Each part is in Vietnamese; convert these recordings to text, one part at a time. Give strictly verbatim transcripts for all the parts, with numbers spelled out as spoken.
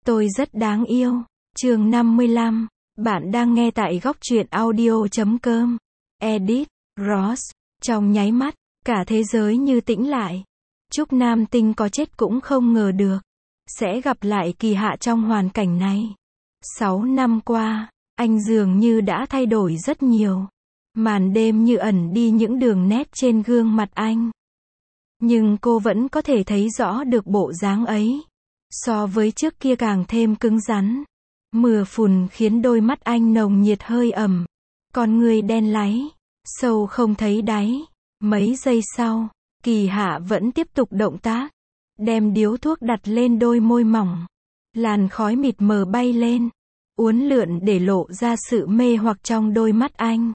Tôi rất đáng yêu. Chương năm mươi lăm. Bạn đang nghe tại góc truyện audio chấm com. Edit, Ross. Trong nháy mắt, cả thế giới như tĩnh lại. Trúc Nam Tinh có chết cũng không ngờ được. Sẽ gặp lại Kỳ Hạ trong hoàn cảnh này. Sáu năm qua, anh dường như đã thay đổi rất nhiều. Màn đêm như ẩn đi những đường nét trên gương mặt anh. Nhưng cô vẫn có thể thấy rõ được bộ dáng ấy. So với trước kia càng thêm cứng rắn. Mưa phùn khiến đôi mắt anh nồng nhiệt hơi ẩm. Con người đen láy, sâu không thấy đáy. Mấy giây sau, Kỳ Hạ vẫn tiếp tục động tác. Đem điếu thuốc đặt lên đôi môi mỏng. Làn khói mịt mờ bay lên. Uốn lượn để lộ ra sự mê hoặc trong đôi mắt anh.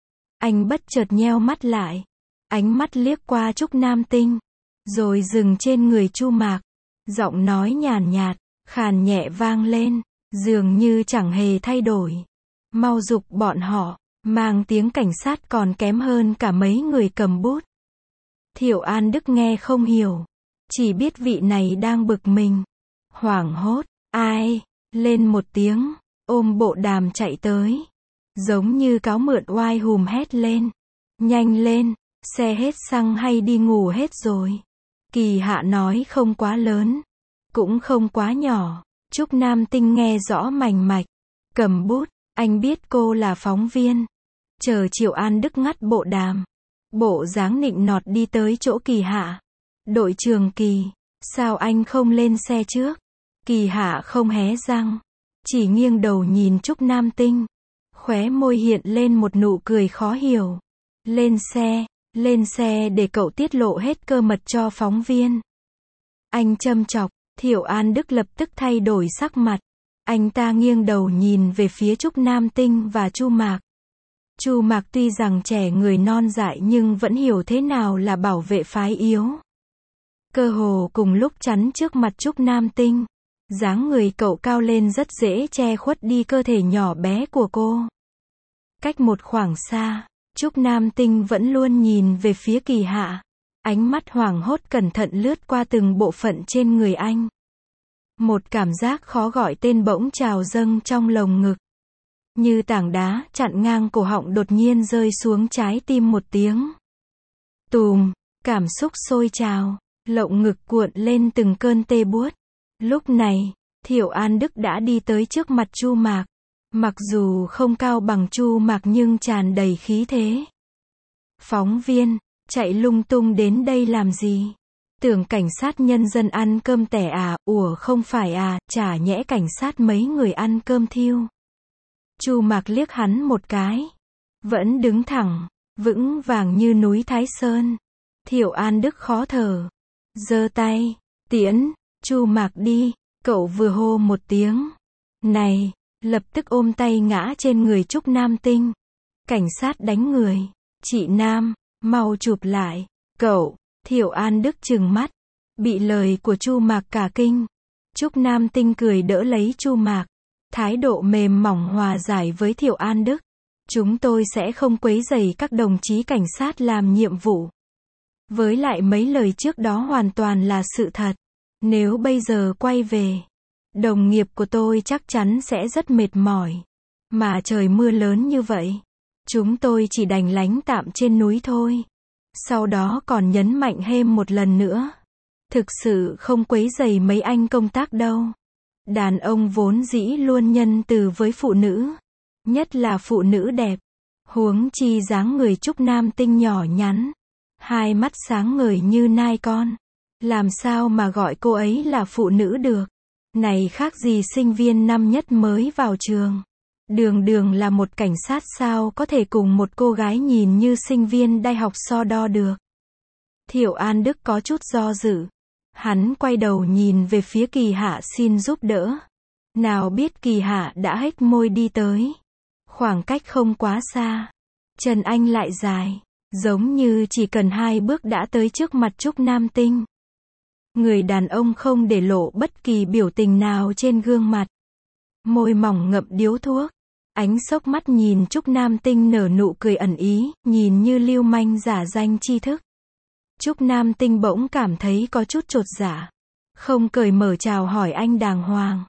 Anh bất chợt nheo mắt lại. Ánh mắt liếc qua Trúc Nam Tinh. Rồi dừng trên người Chu Mạc. Giọng nói nhàn nhạt, khàn nhẹ vang lên. Dường như chẳng hề thay đổi. Mau giục bọn họ. Mang tiếng cảnh sát còn kém hơn cả mấy người cầm bút. Thiệu An Đức nghe không hiểu. Chỉ biết vị này đang bực mình. Hoảng hốt. Ai? Lên một tiếng. Ôm bộ đàm chạy tới. Giống như cáo mượn oai hùm hét lên. Nhanh lên. Xe hết xăng hay đi ngủ hết rồi? Kỳ Hạ nói không quá lớn. Cũng không quá nhỏ. Trúc Nam Tinh nghe rõ mành mạch. Cầm bút. Anh biết cô là phóng viên. Chờ Thiệu An Đức ngắt bộ đàm. Bộ dáng nịnh nọt đi tới chỗ Kỳ Hạ. Đội trưởng Kỳ. Sao anh không lên xe trước? Kỳ Hạ không hé răng. Chỉ nghiêng đầu nhìn Trúc Nam Tinh. Khóe môi hiện lên một nụ cười khó hiểu. Lên xe. Lên xe để cậu tiết lộ hết cơ mật cho phóng viên. Anh châm chọc. Thiệu An Đức lập tức thay đổi sắc mặt. Anh ta nghiêng đầu nhìn về phía Trúc Nam Tinh và Chu Mạc. Chu Mạc tuy rằng trẻ người non dại nhưng vẫn hiểu thế nào là bảo vệ phái yếu. Cơ hồ cùng lúc chắn trước mặt Trúc Nam Tinh. Dáng người cậu cao lên rất dễ che khuất đi cơ thể nhỏ bé của cô. Cách một khoảng xa, Trúc Nam Tinh vẫn luôn nhìn về phía Kỳ Hạ. Ánh mắt hoảng hốt cẩn thận lướt qua từng bộ phận trên người anh. Một cảm giác khó gọi tên bỗng trào dâng trong lồng ngực. Như tảng đá chặn ngang cổ họng đột nhiên rơi xuống trái tim một tiếng. Tùm, cảm xúc sôi trào, lồng ngực cuộn lên từng cơn tê buốt. Lúc này, Thiệu An Đức đã đi tới trước mặt Chu Mạc. Mặc dù không cao bằng Chu Mạc nhưng tràn đầy khí thế. Phóng viên, chạy lung tung đến đây làm gì? Tưởng cảnh sát nhân dân ăn cơm tẻ à? Ủa không phải à, chả nhẽ cảnh sát mấy người ăn cơm thiêu. Chu Mạc liếc hắn một cái. Vẫn đứng thẳng, vững vàng như núi Thái Sơn. Thiệu An Đức khó thở. Giơ tay, tiễn, Chu Mạc đi. Cậu vừa hô một tiếng. Này, lập tức ôm tay ngã trên người Trúc Nam Tinh. Cảnh sát đánh người. Chị Nam, mau chụp lại. Cậu, Thiệu An Đức trừng mắt. Bị lời của Chu Mạc cả kinh. Trúc Nam Tinh cười đỡ lấy Chu Mạc. Thái độ mềm mỏng hòa giải với Thiệu An Đức. Chúng tôi sẽ không quấy rầy các đồng chí cảnh sát làm nhiệm vụ. Với lại mấy lời trước đó hoàn toàn là sự thật. Nếu bây giờ quay về, đồng nghiệp của tôi chắc chắn sẽ rất mệt mỏi. Mà trời mưa lớn như vậy, chúng tôi chỉ đành lánh tạm trên núi thôi. Sau đó còn nhấn mạnh thêm một lần nữa. Thực sự không quấy rầy mấy anh công tác đâu. Đàn ông vốn dĩ luôn nhân từ với phụ nữ. Nhất là phụ nữ đẹp. Huống chi dáng người Trúc Nam Tinh nhỏ nhắn. Hai mắt sáng ngời như nai con. Làm sao mà gọi cô ấy là phụ nữ được. Này khác gì sinh viên năm nhất mới vào trường. Đường đường là một cảnh sát sao có thể cùng một cô gái nhìn như sinh viên đại học so đo được. Thiệu An Đức có chút do dự. Hắn quay đầu nhìn về phía Kỳ Hạ xin giúp đỡ. Nào biết Kỳ Hạ đã hếch môi đi tới. Khoảng cách không quá xa. Chân anh lại dài. Giống như chỉ cần hai bước đã tới trước mặt Trúc Nam Tinh. Người đàn ông không để lộ bất kỳ biểu tình nào trên gương mặt. Môi mỏng ngậm điếu thuốc. Ánh sốc mắt nhìn Trúc Nam Tinh nở nụ cười ẩn ý, nhìn như lưu manh giả danh tri thức. Trúc Nam Tinh bỗng cảm thấy có chút chột dạ. Không cởi mở chào hỏi anh đàng hoàng.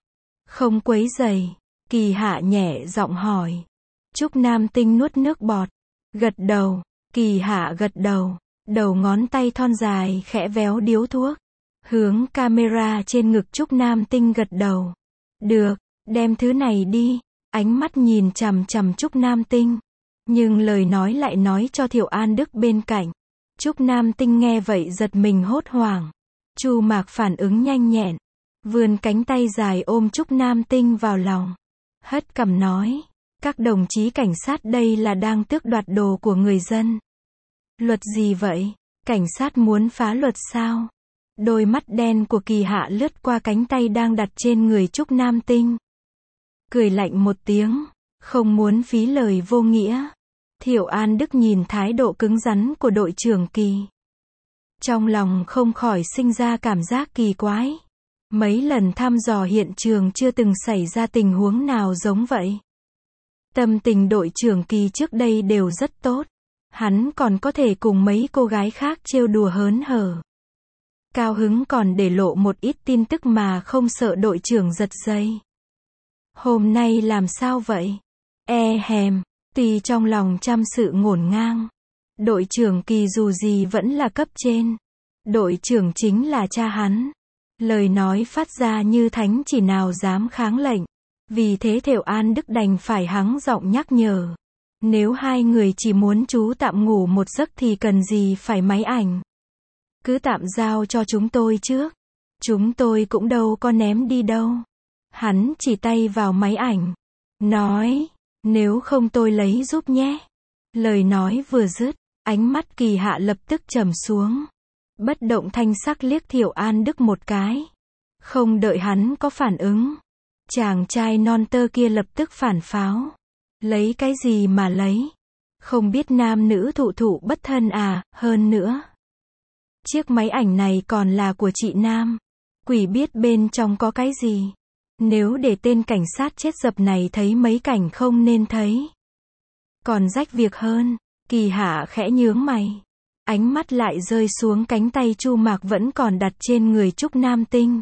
Không quấy rầy. Kỳ Hạ nhẹ giọng hỏi. Trúc Nam Tinh nuốt nước bọt. Gật đầu. Kỳ Hạ gật đầu. Đầu ngón tay thon dài khẽ véo điếu thuốc. Hướng camera trên ngực Trúc Nam Tinh gật đầu. Được, đem thứ này đi. Ánh mắt nhìn chằm chằm Trúc Nam Tinh. Nhưng lời nói lại nói cho Thiệu An Đức bên cạnh. Trúc Nam Tinh nghe vậy giật mình hốt hoảng. Chu Mạc phản ứng nhanh nhẹn. Vươn cánh tay dài ôm Trúc Nam Tinh vào lòng. Hất cằm nói. Các đồng chí cảnh sát đây là đang tước đoạt đồ của người dân. Luật gì vậy? Cảnh sát muốn phá luật sao? Đôi mắt đen của Kỳ Hạ lướt qua cánh tay đang đặt trên người Trúc Nam Tinh. Cười lạnh một tiếng. Không muốn phí lời vô nghĩa. Thiệu An Đức nhìn thái độ cứng rắn của đội trưởng Kỳ. Trong lòng không khỏi sinh ra cảm giác kỳ quái. Mấy lần thăm dò hiện trường chưa từng xảy ra tình huống nào giống vậy. Tâm tình đội trưởng Kỳ trước đây đều rất tốt. Hắn còn có thể cùng mấy cô gái khác trêu đùa hớn hở. Cao hứng còn để lộ một ít tin tức mà không sợ đội trưởng giật dây. Hôm nay làm sao vậy? E hèm, tuy trong lòng trăm sự ngổn ngang. Đội trưởng Kỳ dù gì vẫn là cấp trên. Đội trưởng chính là cha hắn. Lời nói phát ra như thánh chỉ nào dám kháng lệnh. Vì thế Thiệu An Đức đành phải hắng giọng nhắc nhở. Nếu hai người chỉ muốn chú tạm ngủ một giấc thì cần gì phải máy ảnh. Cứ tạm giao cho chúng tôi trước. Chúng tôi cũng đâu có ném đi đâu. Hắn chỉ tay vào máy ảnh. Nói, nếu không tôi lấy giúp nhé. Lời nói vừa dứt, ánh mắt Kỳ Hạ lập tức trầm xuống. Bất động thanh sắc liếc Thiệu An Đức một cái. Không đợi hắn có phản ứng. Chàng trai non tơ kia lập tức phản pháo. Lấy cái gì mà lấy? Không biết nam nữ thụ thụ bất thân à, hơn nữa. Chiếc máy ảnh này còn là của chị Nam. Quỷ biết bên trong có cái gì. Nếu để tên cảnh sát chết dập này thấy mấy cảnh không nên thấy. Còn rách việc hơn. Kỳ Hạ khẽ nhướng mày. Ánh mắt lại rơi xuống cánh tay Chu Mạc vẫn còn đặt trên người Trúc Nam Tinh.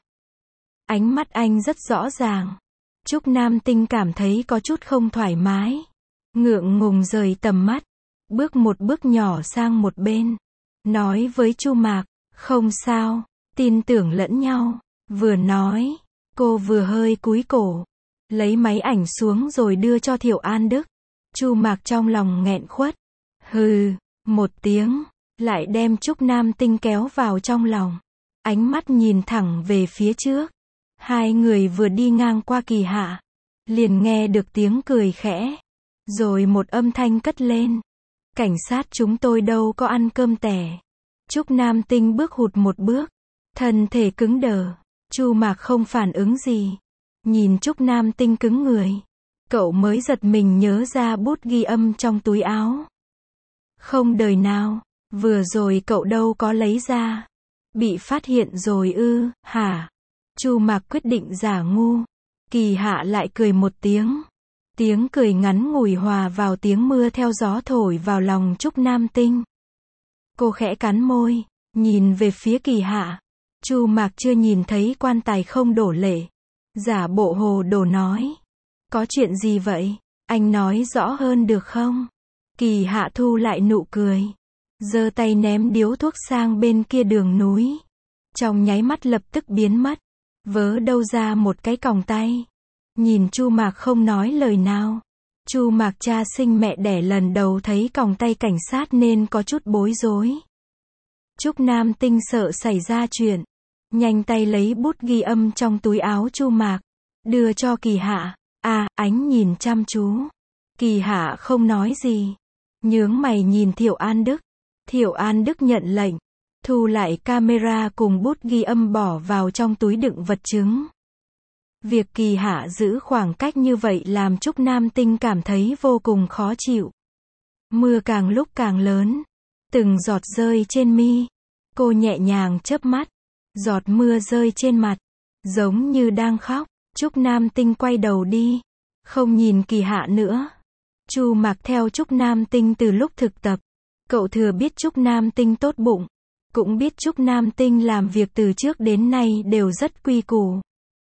Ánh mắt anh rất rõ ràng. Trúc Nam Tinh cảm thấy có chút không thoải mái. Ngượng ngùng rời tầm mắt. Bước một bước nhỏ sang một bên. Nói với Chu Mạc, không sao, tin tưởng lẫn nhau. Vừa nói, cô vừa hơi cúi cổ. Lấy máy ảnh xuống rồi đưa cho Thiệu An Đức. Chu Mạc trong lòng nghẹn khuất. Hừ, một tiếng. Lại đem Trúc Nam Tinh kéo vào trong lòng. Ánh mắt nhìn thẳng về phía trước. Hai người vừa đi ngang qua Kỳ Hạ. Liền nghe được tiếng cười khẽ. Rồi một âm thanh cất lên. Cảnh sát chúng tôi đâu có ăn cơm tẻ. Trúc Nam Tinh bước hụt một bước. Thân thể cứng đờ. Chu Mạc không phản ứng gì. Nhìn Trúc Nam Tinh cứng người. Cậu mới giật mình nhớ ra bút ghi âm trong túi áo. Không đời nào. Vừa rồi cậu đâu có lấy ra. Bị phát hiện rồi ư, hả? Chu Mạc quyết định giả ngu. Kỳ Hạ lại cười một tiếng. Tiếng cười ngắn ngủi hòa vào tiếng mưa theo gió thổi vào lòng Trúc Nam Tinh. Cô khẽ cắn môi, nhìn về phía Kỳ Hạ. Chu Mạc chưa nhìn thấy quan tài không đổ lệ. Giả bộ hồ đồ nói. Có chuyện gì vậy? Anh nói rõ hơn được không? Kỳ Hạ thu lại nụ cười. Giơ tay ném điếu thuốc sang bên kia đường núi. Trong nháy mắt lập tức biến mất. Vớ đâu ra một cái còng tay. Nhìn Chu Mạc không nói lời nào. Chu Mạc cha sinh mẹ đẻ lần đầu thấy còng tay cảnh sát nên có chút bối rối. Trúc Nam Tinh sợ xảy ra chuyện. Nhanh tay lấy bút ghi âm trong túi áo Chu Mạc. Đưa cho Kỳ Hạ. À, ánh nhìn chăm chú. Kỳ Hạ không nói gì. Nhướng mày nhìn Thiệu An Đức. Thiệu An Đức nhận lệnh. Thu lại camera cùng bút ghi âm bỏ vào trong túi đựng vật chứng. Việc Kỳ Hạ giữ khoảng cách như vậy làm Trúc Nam Tinh cảm thấy vô cùng khó chịu. Mưa càng lúc càng lớn. Từng giọt rơi trên mi. Cô nhẹ nhàng chớp mắt. Giọt mưa rơi trên mặt. Giống như đang khóc. Trúc Nam Tinh quay đầu đi. Không nhìn Kỳ Hạ nữa. Chu Mạc theo Trúc Nam Tinh từ lúc thực tập. Cậu thừa biết Trúc Nam Tinh tốt bụng. Cũng biết Trúc Nam Tinh làm việc từ trước đến nay đều rất quy củ.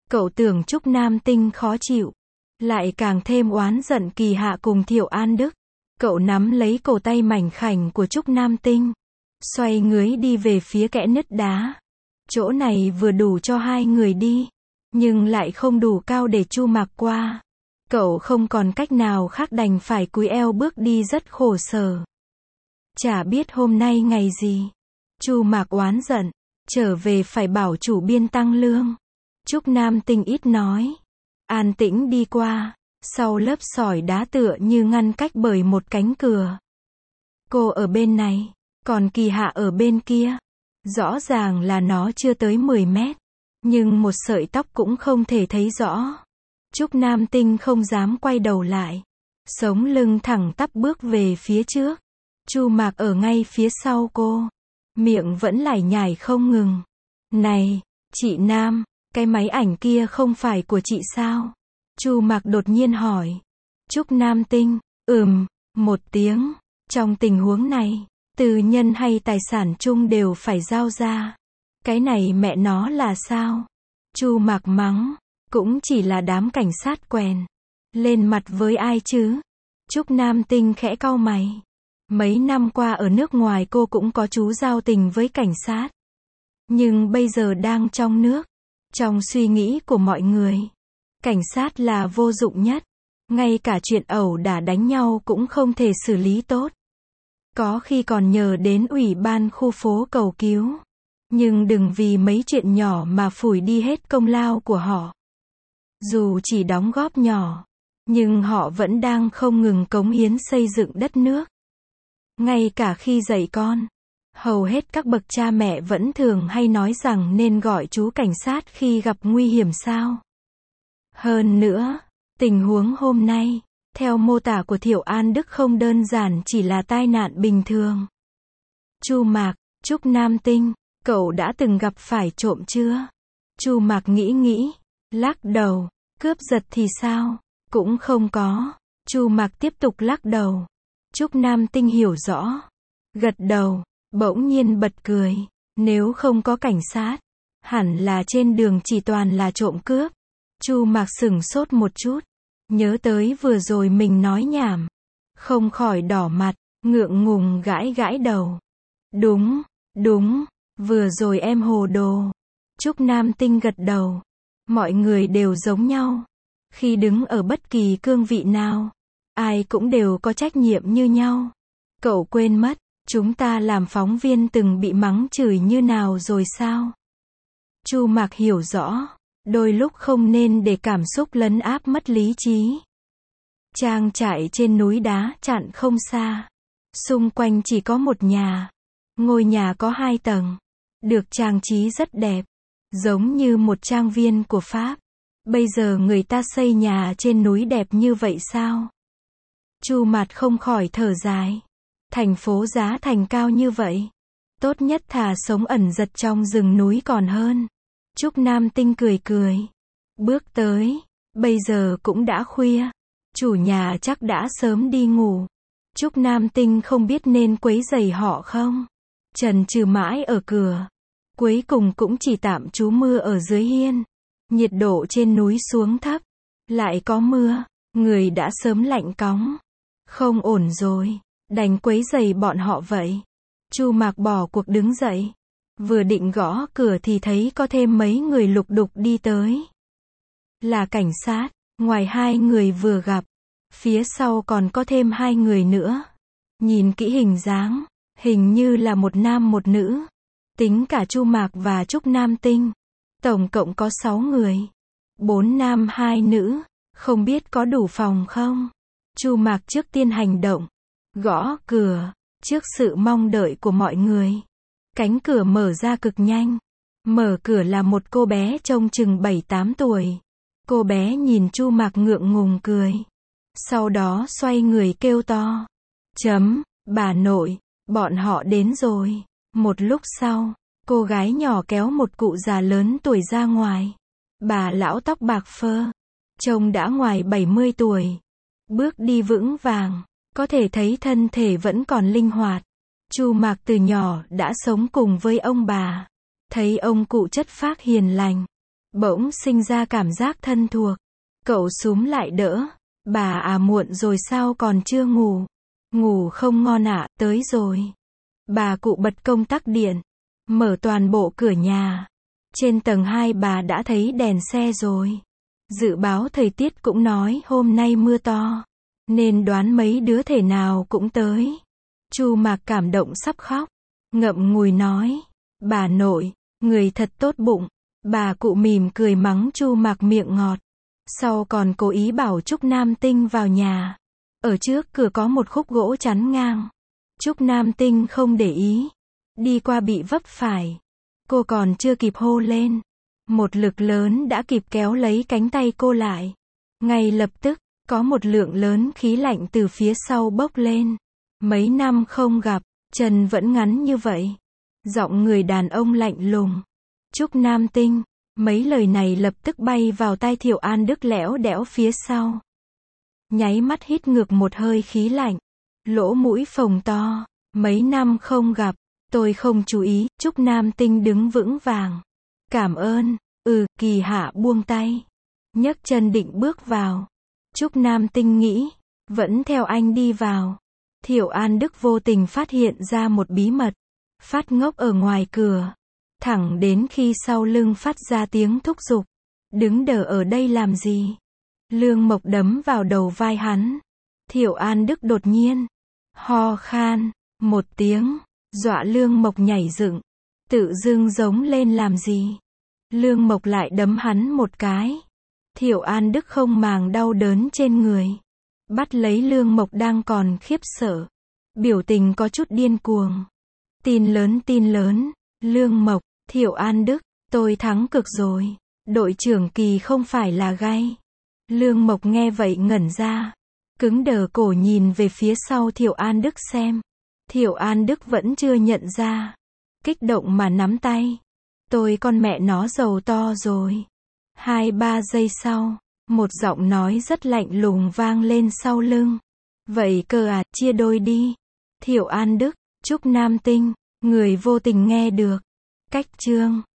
Cậu tưởng Trúc Nam Tinh khó chịu, lại càng thêm oán giận Kỳ Hạ cùng Thiệu An Đức. Cậu nắm lấy cổ tay mảnh khảnh của Trúc Nam Tinh, xoay người đi về phía kẽ nứt đá. Chỗ này vừa đủ cho hai người đi, nhưng lại không đủ cao để Chu Mạc qua. Cậu không còn cách nào khác đành phải cúi eo bước đi rất khổ sở. Chả biết hôm nay ngày gì. Chu Mạc oán giận, trở về phải bảo chủ biên tăng lương. Trúc Nam Tinh ít nói, an tĩnh đi qua, sau lớp sỏi đá tựa như ngăn cách bởi một cánh cửa. Cô ở bên này, còn Kỳ Hạ ở bên kia. Rõ ràng là nó chưa tới mười mét, nhưng một sợi tóc cũng không thể thấy rõ. Trúc Nam Tinh không dám quay đầu lại, sống lưng thẳng tắp bước về phía trước. Chu Mạc ở ngay phía sau cô, miệng vẫn lải nhải không ngừng. Này, chị Nam, cái máy ảnh kia không phải của chị sao? Chu Mạc đột nhiên hỏi. Trúc Nam Tinh, ừm, một tiếng. Trong tình huống này, tư nhân hay tài sản chung đều phải giao ra. Cái này mẹ nó là sao? Chu Mạc mắng, cũng chỉ là đám cảnh sát quèn. Lên mặt với ai chứ? Trúc Nam Tinh khẽ cau mày. Mấy năm qua ở nước ngoài cô cũng có chú giao tình với cảnh sát. Nhưng bây giờ đang trong nước. Trong suy nghĩ của mọi người, cảnh sát là vô dụng nhất. Ngay cả chuyện ẩu đả đánh nhau cũng không thể xử lý tốt. Có khi còn nhờ đến ủy ban khu phố cầu cứu. Nhưng đừng vì mấy chuyện nhỏ mà phủi đi hết công lao của họ. Dù chỉ đóng góp nhỏ, nhưng họ vẫn đang không ngừng cống hiến xây dựng đất nước. Ngay cả khi dạy con, hầu hết các bậc cha mẹ vẫn thường hay nói rằng nên gọi chú cảnh sát khi gặp nguy hiểm sao. Hơn nữa, tình huống hôm nay, theo mô tả của Thiệu An Đức không đơn giản chỉ là tai nạn bình thường. Chu Mạc, Trúc Nam Tinh, cậu đã từng gặp phải trộm chưa? Chu Mạc nghĩ nghĩ, lắc đầu, cướp giật thì sao? Cũng không có. Chu Mạc tiếp tục lắc đầu. Trúc Nam Tinh hiểu rõ, gật đầu, bỗng nhiên bật cười. Nếu không có cảnh sát, hẳn là trên đường chỉ toàn là trộm cướp. Chu Mạc sửng sốt một chút, nhớ tới vừa rồi mình nói nhảm, không khỏi đỏ mặt, ngượng ngùng gãi gãi đầu. Đúng, đúng, vừa rồi em hồ đồ. Trúc Nam Tinh gật đầu. Mọi người đều giống nhau. Khi đứng ở bất kỳ cương vị nào, ai cũng đều có trách nhiệm như nhau. Cậu quên mất, chúng ta làm phóng viên từng bị mắng chửi như nào rồi sao? Chu Mạc hiểu rõ, đôi lúc không nên để cảm xúc lấn áp mất lý trí. Trang trại trên núi đá chặn không xa. Xung quanh chỉ có một nhà. Ngôi nhà có hai tầng, được trang trí rất đẹp, giống như một trang viên của Pháp. Bây giờ người ta xây nhà trên núi đẹp như vậy sao? Chu Mạt không khỏi thở dài. Thành phố giá thành cao như vậy, tốt nhất thà sống ẩn giật trong rừng núi còn hơn. Trúc Nam Tinh cười cười, bước tới. Bây giờ cũng đã khuya, chủ nhà chắc đã sớm đi ngủ. Trúc Nam Tinh không biết nên quấy rầy họ không. Trần trừ mãi ở cửa, cuối cùng cũng chỉ tạm trú mưa ở dưới hiên. Nhiệt độ trên núi xuống thấp, lại có mưa, người đã sớm lạnh cóng. Không ổn rồi, đành quấy rầy bọn họ vậy. Chu Mạc bỏ cuộc đứng dậy, vừa định gõ cửa thì thấy có thêm mấy người lục đục đi tới. Là cảnh sát. Ngoài hai người vừa gặp, phía sau còn có thêm hai người nữa. Nhìn kỹ hình dáng, hình như là một nam một nữ. Tính cả Chu Mạc và Trúc Nam Tinh, tổng cộng có sáu người. Bốn nam hai nữ, không biết có đủ phòng không? Chu Mạc trước tiên hành động, gõ cửa, trước sự mong đợi của mọi người. Cánh cửa mở ra cực nhanh. Mở cửa là một cô bé trông chừng bảy tám tuổi. Cô bé nhìn Chu Mạc ngượng ngùng cười. Sau đó xoay người kêu to. Chấm, bà nội, bọn họ đến rồi. Một lúc sau, cô gái nhỏ kéo một cụ già lớn tuổi ra ngoài. Bà lão tóc bạc phơ, trông đã ngoài bảy mươi tuổi. Bước đi vững vàng, có thể thấy thân thể vẫn còn linh hoạt. Chu Mạc từ nhỏ đã sống cùng với ông bà. Thấy ông cụ chất phác hiền lành, Bỗng sinh ra cảm giác thân thuộc. Cậu xúm lại đỡ. Bà à, muộn rồi sao còn chưa ngủ? Ngủ không ngon ạ, tới rồi. Bà cụ bật công tắc điện. Mở toàn bộ cửa nhà. Trên tầng hai bà đã thấy đèn xe rồi. Dự báo thời tiết cũng nói hôm nay mưa to. Nên đoán mấy đứa thể nào cũng tới. Chu Mạc cảm động sắp khóc. Ngậm ngùi nói. Bà nội, người thật tốt bụng. Bà cụ mỉm cười mắng Chu Mạc miệng ngọt. Sau còn cố ý bảo Trúc Nam Tinh vào nhà. Ở trước cửa có một khúc gỗ chắn ngang. Trúc Nam Tinh không để ý. Đi qua bị vấp phải. Cô còn chưa kịp hô lên. Một lực lớn đã kịp kéo lấy cánh tay cô lại. Ngay lập tức, có một lượng lớn khí lạnh từ phía sau bốc lên. Mấy năm không gặp, chân vẫn ngắn như vậy. Giọng người đàn ông lạnh lùng. Trúc Nam Tinh. Mấy lời này lập tức bay vào tai Thiệu An Đức lẽo đẽo phía sau. Nháy mắt hít ngược một hơi khí lạnh. Lỗ mũi phồng to. Mấy năm không gặp, tôi không chú ý. Trúc Nam Tinh đứng vững vàng. Cảm ơn. Ừ, Kỳ Hạ buông tay. Nhấc chân định bước vào. Trúc Nam Tinh nghĩ. Vẫn theo anh đi vào. Thiệu An Đức vô tình phát hiện ra một bí mật. Phát ngốc ở ngoài cửa. Thẳng đến khi sau lưng phát ra tiếng thúc giục. Đứng đờ ở đây làm gì? Lương Mộc đấm vào đầu vai hắn. Thiệu An Đức đột nhiên. Ho khan. Một tiếng. Dọa Lương Mộc nhảy dựng. Tự dưng giống lên làm gì? Lương Mộc lại đấm hắn một cái. Thiệu An Đức không màng đau đớn trên người. Bắt lấy Lương Mộc đang còn khiếp sợ. Biểu tình có chút điên cuồng. Tin lớn tin lớn. Lương Mộc, Thiệu An Đức, tôi thắng cực rồi. Đội trưởng Kỳ không phải là gay. Lương Mộc nghe vậy ngẩn ra. Cứng đờ cổ nhìn về phía sau Thiệu An Đức xem. Thiệu An Đức vẫn chưa nhận ra. Kích động mà nắm tay. Tôi con mẹ nó giàu to rồi. Hai ba giây sau, một giọng nói rất lạnh lùng vang lên sau lưng. Vậy cơ à, chia đôi đi. Thiệu An Đức, Trúc Nam Tinh, người vô tình nghe được. Cách chương